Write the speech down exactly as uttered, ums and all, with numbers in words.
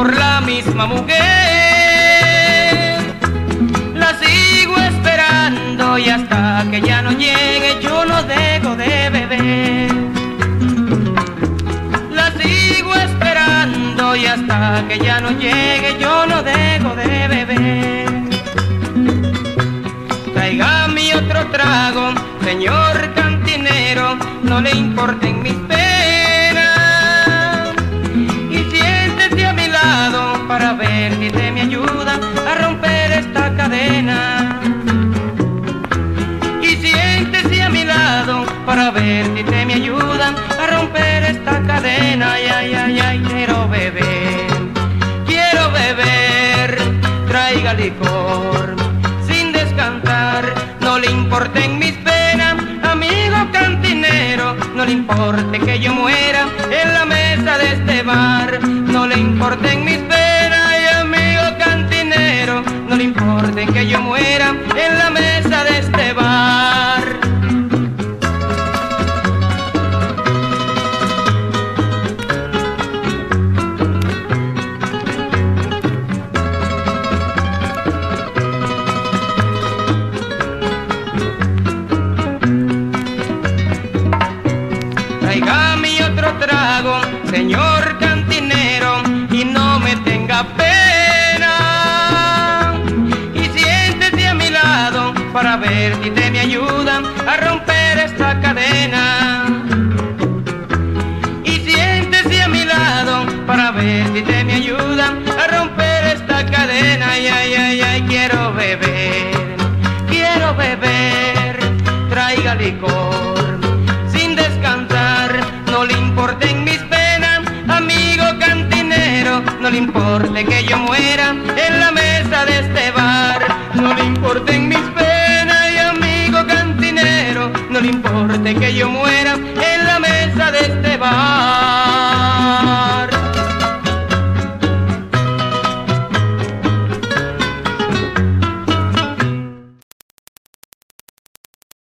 por la misma mujer. La sigo esperando y hasta que ya no llegue yo no dejo de beber. La sigo esperando y hasta que ya no llegue yo no dejo de beber. Tráigame otro trago, señor cantinero, no le importen mis penas. Y siéntese a mi lado para ver si te me ayuda a romper esta cadena. Y siéntese a mi lado para ver si te me ayuda a romper esta cadena. Ay, ay, ay, ay, quiero beber, quiero beber, traiga licor sin descansar. No le importen mis penas, amigo cantinero, no le importe que yo muera en la mesa de este bar. No le importen mis penas, y amigo cantinero, no le importe que yo muera en la mesa de este bar. Tráigame otro trago, señor cantinero, y no me tenga pena. Y siéntese a mi lado para ver si te me ayuda a romper esta cadena. Y siéntese a mi lado para ver si te me ayuda a romper esta cadena. Ay, ay, ay, ay, quiero beber, quiero beber, traiga licor sin descansar. No le importen mis penas, amigo cantinero, no le importe que yo muera en la mesa de este bar. No le importen mis penas, y amigo cantinero, no le importe que yo muera en la mesa de este bar.